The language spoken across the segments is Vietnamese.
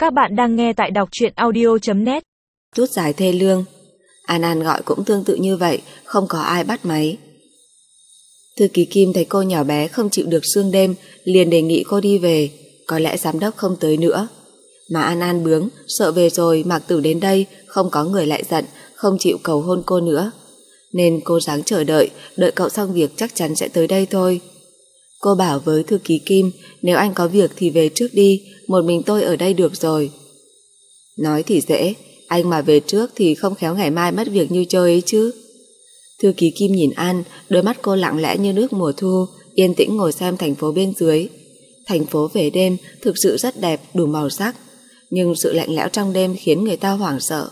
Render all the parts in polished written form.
Các bạn đang nghe tại đọc truyện audio.net. Chút dài thê lương. An gọi cũng tương tự như vậy, không có ai bắt máy. Thư ký Kim thấy cô nhỏ bé không chịu được sương đêm, liền đề nghị cô đi về, có lẽ giám đốc không tới nữa. Mà An bướng, sợ về rồi Mạc Tử đến đây, không có người lại giận, không chịu cầu hôn cô nữa. Nên cô ráng chờ đợi cậu xong việc chắc chắn sẽ tới đây thôi. Cô bảo với thư ký Kim, nếu anh có việc thì về trước đi, một mình tôi ở đây được rồi. Nói thì dễ, anh mà về trước thì không khéo ngày mai mất việc như chơi ấy chứ. Thư ký Kim nhìn An, đôi mắt cô lặng lẽ như nước mùa thu, yên tĩnh ngồi xem thành phố bên dưới. Thành phố về đêm thực sự rất đẹp, đủ màu sắc, nhưng sự lạnh lẽo trong đêm khiến người ta hoảng sợ.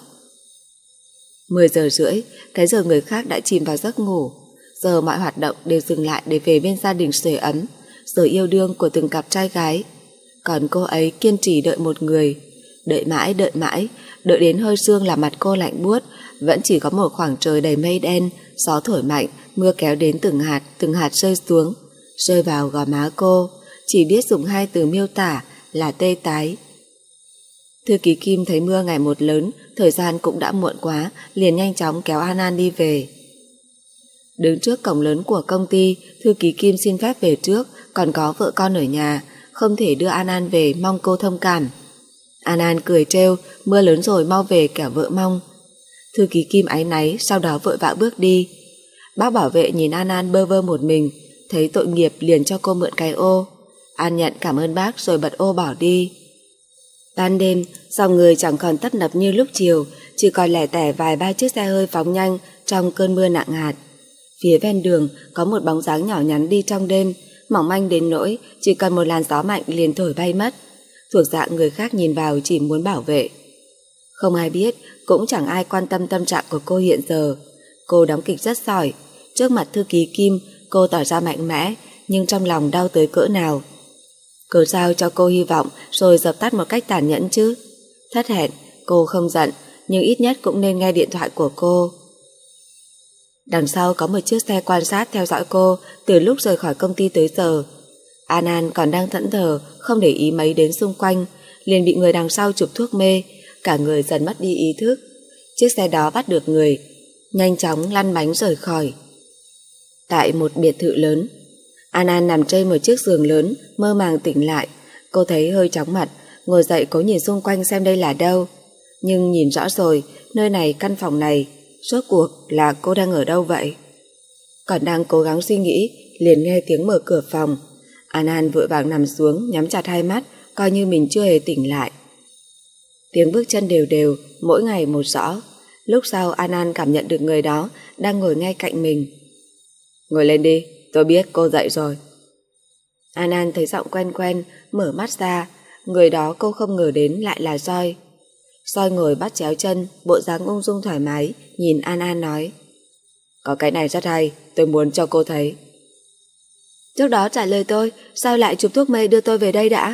10 giờ rưỡi, cái giờ người khác đã chìm vào giấc ngủ. Giờ mọi hoạt động đều dừng lại để về bên gia đình sưởi ấm, giờ yêu đương của từng cặp trai gái. Còn cô ấy kiên trì đợi một người, đợi mãi, đợi đến hơi sương làm mặt cô lạnh buốt, vẫn chỉ có một khoảng trời đầy mây đen, gió thổi mạnh, mưa kéo đến từng hạt rơi xuống, rơi vào gò má cô, chỉ biết dùng hai từ miêu tả là tê tái. Thư ký Kim thấy mưa ngày một lớn, thời gian cũng đã muộn quá, liền nhanh chóng kéo An đi về. Đứng trước cổng lớn của công ty, thư ký Kim xin phép về trước, còn có vợ con ở nhà, không thể đưa An về, mong cô thông cảm. An cười trêu, mưa lớn rồi mau về kẻo vợ mong. Thư ký Kim áy náy, sau đó vội vã bước đi. Bác bảo vệ nhìn An bơ vơ một mình, thấy tội nghiệp liền cho cô mượn cái ô. An nhận cảm ơn bác rồi bật ô bỏ đi. Ban đêm, dòng người chẳng còn tấp nập như lúc chiều, chỉ còn lẻ tẻ vài ba chiếc xe hơi phóng nhanh trong cơn mưa nặng hạt. Phía ven đường có một bóng dáng nhỏ nhắn đi trong đêm, mỏng manh đến nỗi chỉ cần một làn gió mạnh liền thổi bay mất. Thuộc dạng người khác nhìn vào chỉ muốn bảo vệ. Không ai biết, cũng chẳng ai quan tâm tâm trạng của cô hiện giờ. Cô đóng kịch rất giỏi. Trước mặt thư ký Kim, cô tỏ ra mạnh mẽ, nhưng trong lòng đau tới cỡ nào. Cớ sao cho cô hy vọng rồi dập tắt một cách tàn nhẫn chứ? Thất hẹn, cô không giận, nhưng ít nhất cũng nên nghe điện thoại của cô. Đằng sau có một chiếc xe quan sát theo dõi cô từ lúc rời khỏi công ty tới giờ. An còn đang thẫn thờ, không để ý mấy đến xung quanh, liền bị người đằng sau chụp thuốc mê, cả người dần mất đi ý thức. Chiếc xe đó bắt được người, nhanh chóng lăn bánh rời khỏi. Tại một biệt thự lớn, An nằm trên một chiếc giường lớn, mơ màng tỉnh lại. Cô thấy hơi chóng mặt, ngồi dậy cố nhìn xung quanh xem đây là đâu. Nhưng nhìn rõ rồi, nơi này, căn phòng này, rốt cuộc là cô đang ở đâu vậy? Còn đang cố gắng suy nghĩ, liền nghe tiếng mở cửa phòng. An vội vàng nằm xuống, nhắm chặt hai mắt, coi như mình chưa hề tỉnh lại. Tiếng bước chân đều đều, mỗi ngày một rõ. Lúc sau An cảm nhận được người đó đang ngồi ngay cạnh mình. Ngồi lên đi, tôi biết cô dậy rồi. An thấy giọng quen quen, mở mắt ra. Người đó cô không ngờ đến lại là Soi. Soi ngồi bắt chéo chân, bộ dáng ung dung thoải mái, nhìn An nói: Có cái này rất hay, tôi muốn cho cô thấy. Trước đó trả lời tôi, sao lại chụp thuốc mê đưa tôi về đây đã?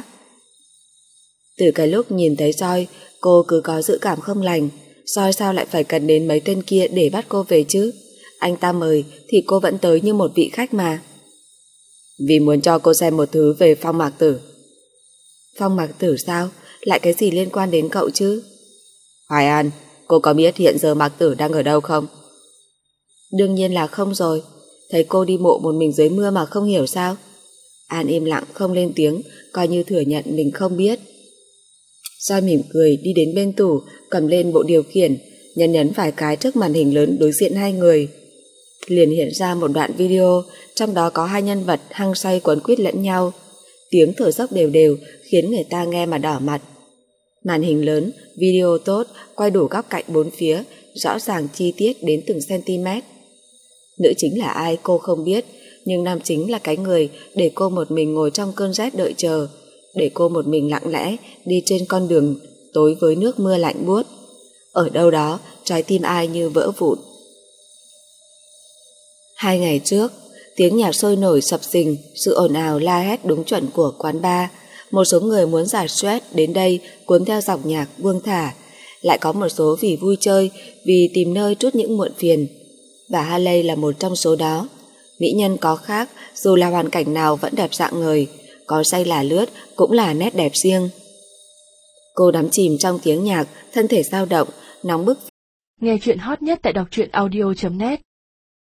Từ cái lúc nhìn thấy Soi, cô cứ có dự cảm không lành. Soi sao lại phải cần đến mấy tên kia để bắt cô về chứ? Anh ta mời thì cô vẫn tới như một vị khách mà. Vì muốn cho cô xem một thứ về Phong Mạc Tử. Phong Mạc Tử sao? Lại cái gì liên quan đến cậu chứ? Hoài An, cô có biết hiện giờ Mạc Tử đang ở đâu không? Đương nhiên là không rồi. Thấy cô đi bộ một mình dưới mưa mà không hiểu sao? An im lặng không lên tiếng, coi như thừa nhận mình không biết. Soi mỉm cười đi đến bên tủ, cầm lên bộ điều khiển, nhấn vài cái trước màn hình lớn đối diện hai người. Liền hiện ra một đoạn video, trong đó có hai nhân vật hăng say quấn quýt lẫn nhau. Tiếng thở dốc đều đều khiến người ta nghe mà đỏ mặt. Màn hình lớn, video tốt, quay đủ góc cạnh bốn phía, rõ ràng chi tiết đến từng cm. Nữ chính là ai cô không biết, nhưng nam chính là cái người để cô một mình ngồi trong cơn rét đợi chờ, để cô một mình lặng lẽ đi trên con đường tối với nước mưa lạnh buốt. Ở đâu đó, trái tim ai như vỡ vụn. 2 ngày trước, tiếng nhạc sôi nổi sập sình, sự ồn ào la hét đúng chuẩn của quán bar. Một số người muốn giải stress đến đây cuốn theo dòng nhạc buông thả. Lại có một số vì vui chơi, vì tìm nơi trút những muộn phiền. Và Haley là một trong số đó. Mỹ nhân có khác, dù là hoàn cảnh nào vẫn đẹp rạng ngời, có say là lướt cũng là nét đẹp riêng. Cô đắm chìm trong tiếng nhạc, thân thể dao động, nóng bức. Nghe chuyện hot nhất tại đọc truyện audio.net